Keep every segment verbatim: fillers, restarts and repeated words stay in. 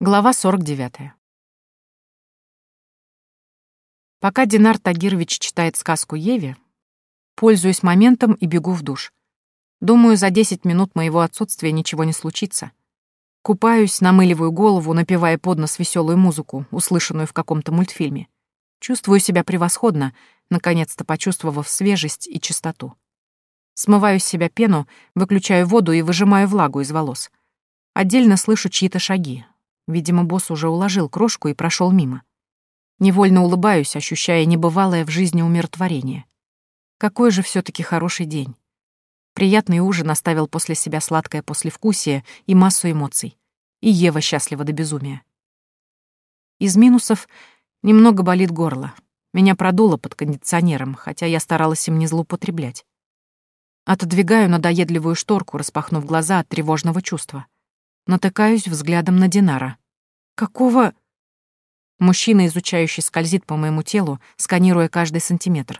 Глава сорок девятая. Пока Динар Тагирович читает сказку Еве, пользуюсь моментом и бегу в душ. Думаю, за десять минут моего отсутствия ничего не случится. Купаюсь, намыливаю голову, напевая под нос веселую музыку, услышанную в каком-то мультфильме. Чувствую себя превосходно, наконец-то почувствовав свежесть и чистоту. Смываю с себя пену, выключаю воду и выжимаю влагу из волос. Отдельно слышу чьи-то шаги. Видимо, босс уже уложил крошку и прошел мимо. Невольно улыбаюсь, ощущая небывалое в жизни умиротворение. Какой же все-таки хороший день. Приятный ужин оставил после себя сладкое послевкусие и массу эмоций. И Ева счастлива до безумия. Из минусов немного болит горло. Меня продуло под кондиционером, хотя я старалась им не злоупотреблять. Отодвигаю надоедливую шторку, распахнув глаза от тревожного чувства. Натыкаюсь взглядом на Динара. «Какого...» Мужчина, изучающий, скользит по моему телу, сканируя каждый сантиметр.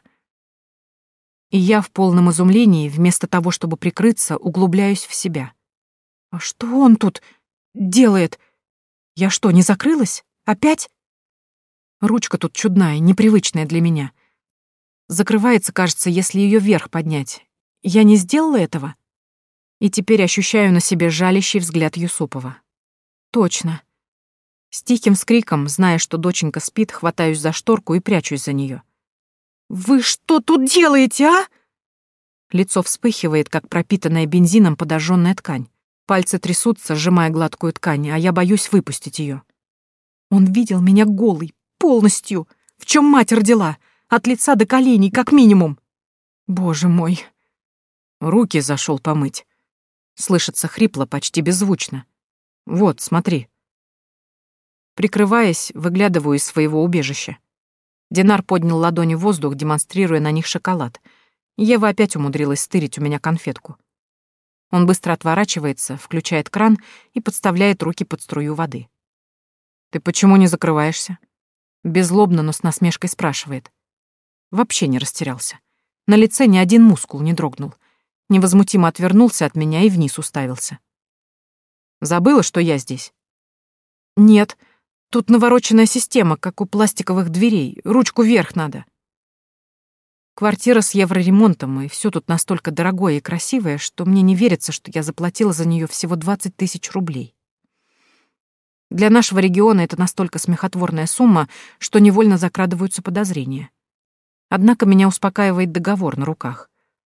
И я в полном изумлении, вместо того, чтобы прикрыться, углубляюсь в себя. «А что он тут делает? Я что, не закрылась? Опять?» Ручка тут чудная, непривычная для меня. Закрывается, кажется, если ее вверх поднять. Я не сделала этого? И теперь ощущаю на себе жалящий взгляд Юсупова. Точно. С тихим скриком, зная, что доченька спит, хватаюсь за шторку и прячусь за нее. «Вы что тут делаете, а?» Лицо вспыхивает, как пропитанная бензином подожженная ткань. Пальцы трясутся, сжимая гладкую ткань, а я боюсь выпустить ее. Он видел меня голой, полностью, в чем мать родила, от лица до коленей, как минимум. Боже мой. Руки зашел помыть. Слышится хрипло, почти беззвучно. Вот, смотри. Прикрываясь, выглядываю из своего убежища. Динар поднял ладони в воздух, демонстрируя на них шоколад. Ева опять умудрилась стырить у меня конфетку. Он быстро отворачивается, включает кран и подставляет руки под струю воды. «Ты почему не закрываешься?» Беззлобно, но с насмешкой спрашивает. Вообще не растерялся. На лице ни один мускул не дрогнул. Невозмутимо отвернулся от меня и вниз уставился. «Забыла, что я здесь?» «Нет, тут навороченная система, как у пластиковых дверей. Ручку вверх надо». Квартира с евроремонтом, и все тут настолько дорогое и красивое, что мне не верится, что я заплатила за нее всего двадцать тысяч рублей. Для нашего региона это настолько смехотворная сумма, что невольно закрадываются подозрения. Однако меня успокаивает договор на руках.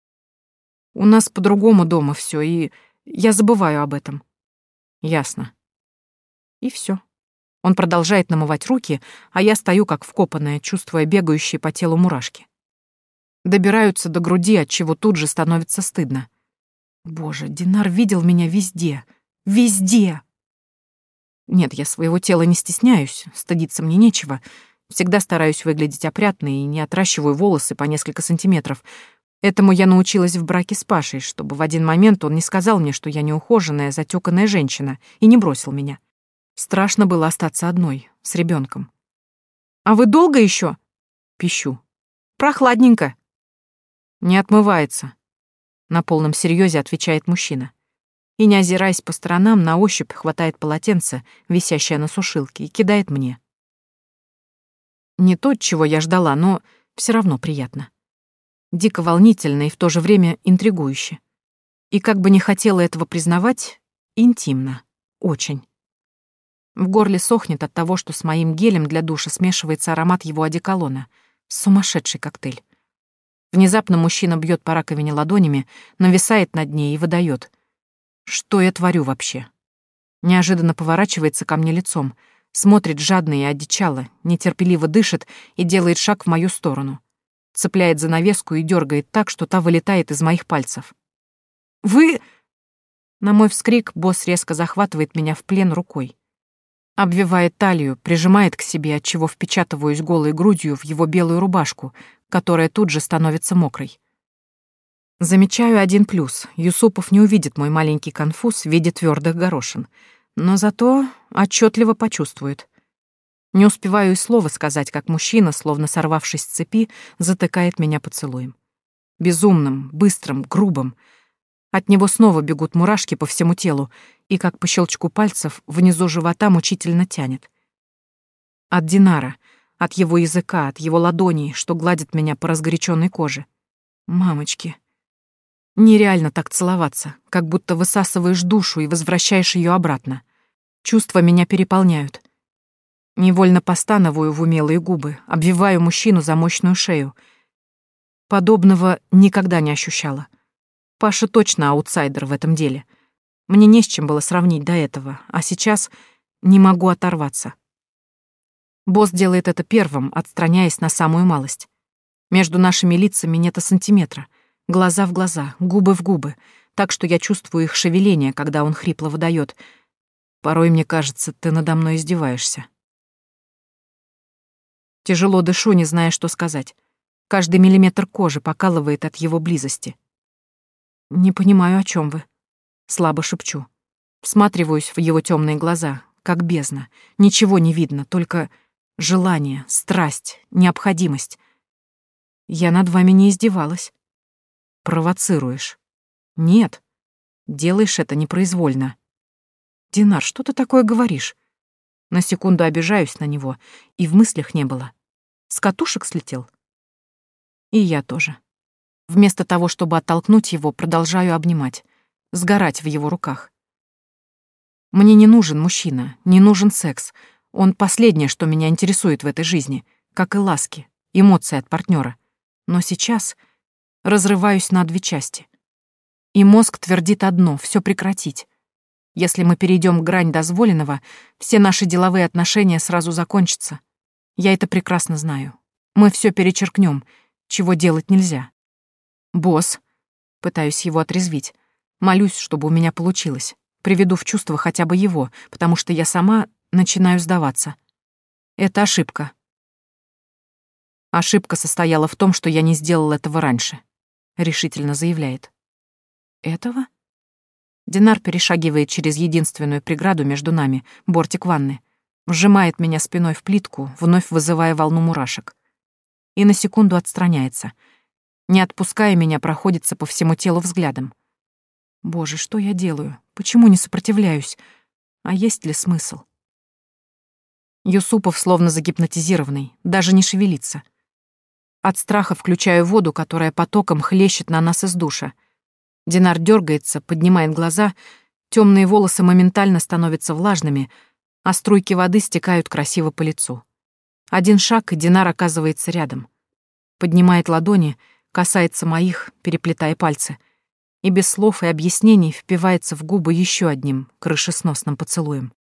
У нас по-другому дома все, и я забываю об этом. Ясно. И все. Он продолжает намывать руки, а я стою как вкопанная, чувствуя бегающие по телу мурашки. Добираются до груди, отчего тут же становится стыдно. Боже, Динар видел меня везде. Везде! Нет, я своего тела не стесняюсь, стыдиться мне нечего. Всегда стараюсь выглядеть опрятно и не отращиваю волосы по несколько сантиметров. Этому я научилась в браке с Пашей, чтобы в один момент он не сказал мне, что я неухоженная, затёканная женщина, и не бросил меня. Страшно было остаться одной, с ребенком. «А вы долго еще?» Пищу. «Прохладненько». «Не отмывается», — на полном серьезе отвечает мужчина. И, не озираясь по сторонам, на ощупь хватает полотенце, висящее на сушилке, и кидает мне. Не то, чего я ждала, но все равно приятно. Дико волнительно и в то же время интригующе. И как бы не хотела этого признавать, интимно. Очень. В горле сохнет от того, что с моим гелем для душа смешивается аромат его одеколона. Сумасшедший коктейль. Внезапно мужчина бьет по раковине ладонями, нависает над ней и выдает. Что я творю вообще? Неожиданно поворачивается ко мне лицом, смотрит жадно и одичало, нетерпеливо дышит и делает шаг в мою сторону. Цепляет занавеску и дергает так, что та вылетает из моих пальцев. «Вы...» На мой вскрик босс резко захватывает меня в плен рукой. Обвивает талию, прижимает к себе, отчего впечатываюсь голой грудью в его белую рубашку, которая тут же становится мокрой. Замечаю один плюс. Юсупов не увидит мой маленький конфуз в виде твердых горошин, но зато отчетливо почувствует. Не успеваю и слова сказать, как мужчина, словно сорвавшись с цепи, затыкает меня поцелуем. Безумным, быстрым, грубым. От него снова бегут мурашки по всему телу, и как по щелчку пальцев внизу живота мучительно тянет. От Динара, от его языка, от его ладоней, что гладит меня по разгоряченной коже. Мамочки. Нереально так целоваться, как будто высасываешь душу и возвращаешь ее обратно. Чувства меня переполняют. Невольно постановую в умелые губы, обвиваю мужчину за мощную шею. Подобного никогда не ощущала. Паша точно аутсайдер в этом деле. Мне не с чем было сравнить до этого, а сейчас не могу оторваться. Босс делает это первым, отстраняясь на самую малость. Между нашими лицами нет и сантиметра. Глаза в глаза, губы в губы, так что я чувствую их шевеление, когда он хрипло выдает. Порой мне кажется, ты надо мной издеваешься. Тяжело дышу, не зная, что сказать. Каждый миллиметр кожи покалывает от его близости. «Не понимаю, о чем вы», — слабо шепчу. Всматриваюсь в его темные глаза, как бездна. Ничего не видно, только желание, страсть, необходимость. Я над вами не издевалась. Провоцируешь. Нет, делаешь это непроизвольно. Динар, что ты такое говоришь? На секунду обижаюсь на него, и в мыслях не было. С катушек слетел? И я тоже. Вместо того, чтобы оттолкнуть его, продолжаю обнимать, сгорать в его руках. Мне не нужен мужчина, не нужен секс. Он последнее, что меня интересует в этой жизни, как и ласки, эмоции от партнера. Но сейчас разрываюсь на две части. И мозг твердит одно — все прекратить. Если мы перейдем грань дозволенного, все наши деловые отношения сразу закончатся. Я это прекрасно знаю. Мы все перечеркнем, чего делать нельзя. «Босс», — пытаюсь его отрезвить, молюсь, чтобы у меня получилось. Приведу в чувство хотя бы его, потому что я сама начинаю сдаваться. Это ошибка. Ошибка состояла в том, что я не сделал этого раньше, решительно заявляет. Этого? Динар перешагивает через единственную преграду между нами, бортик ванны, сжимает меня спиной в плитку, вновь вызывая волну мурашек. И на секунду отстраняется. Не отпуская меня, проходится по всему телу взглядом. Боже, что я делаю? Почему не сопротивляюсь? А есть ли смысл? Юсупов словно загипнотизированный, даже не шевелится. От страха включаю воду, которая потоком хлещет на нас из душа. Динар дергается, поднимает глаза, темные волосы моментально становятся влажными, а струйки воды стекают красиво по лицу. Один шаг, и Динар оказывается рядом. Поднимает ладони, касается моих, переплетая пальцы, и без слов и объяснений впивается в губы еще одним крышесносным поцелуем.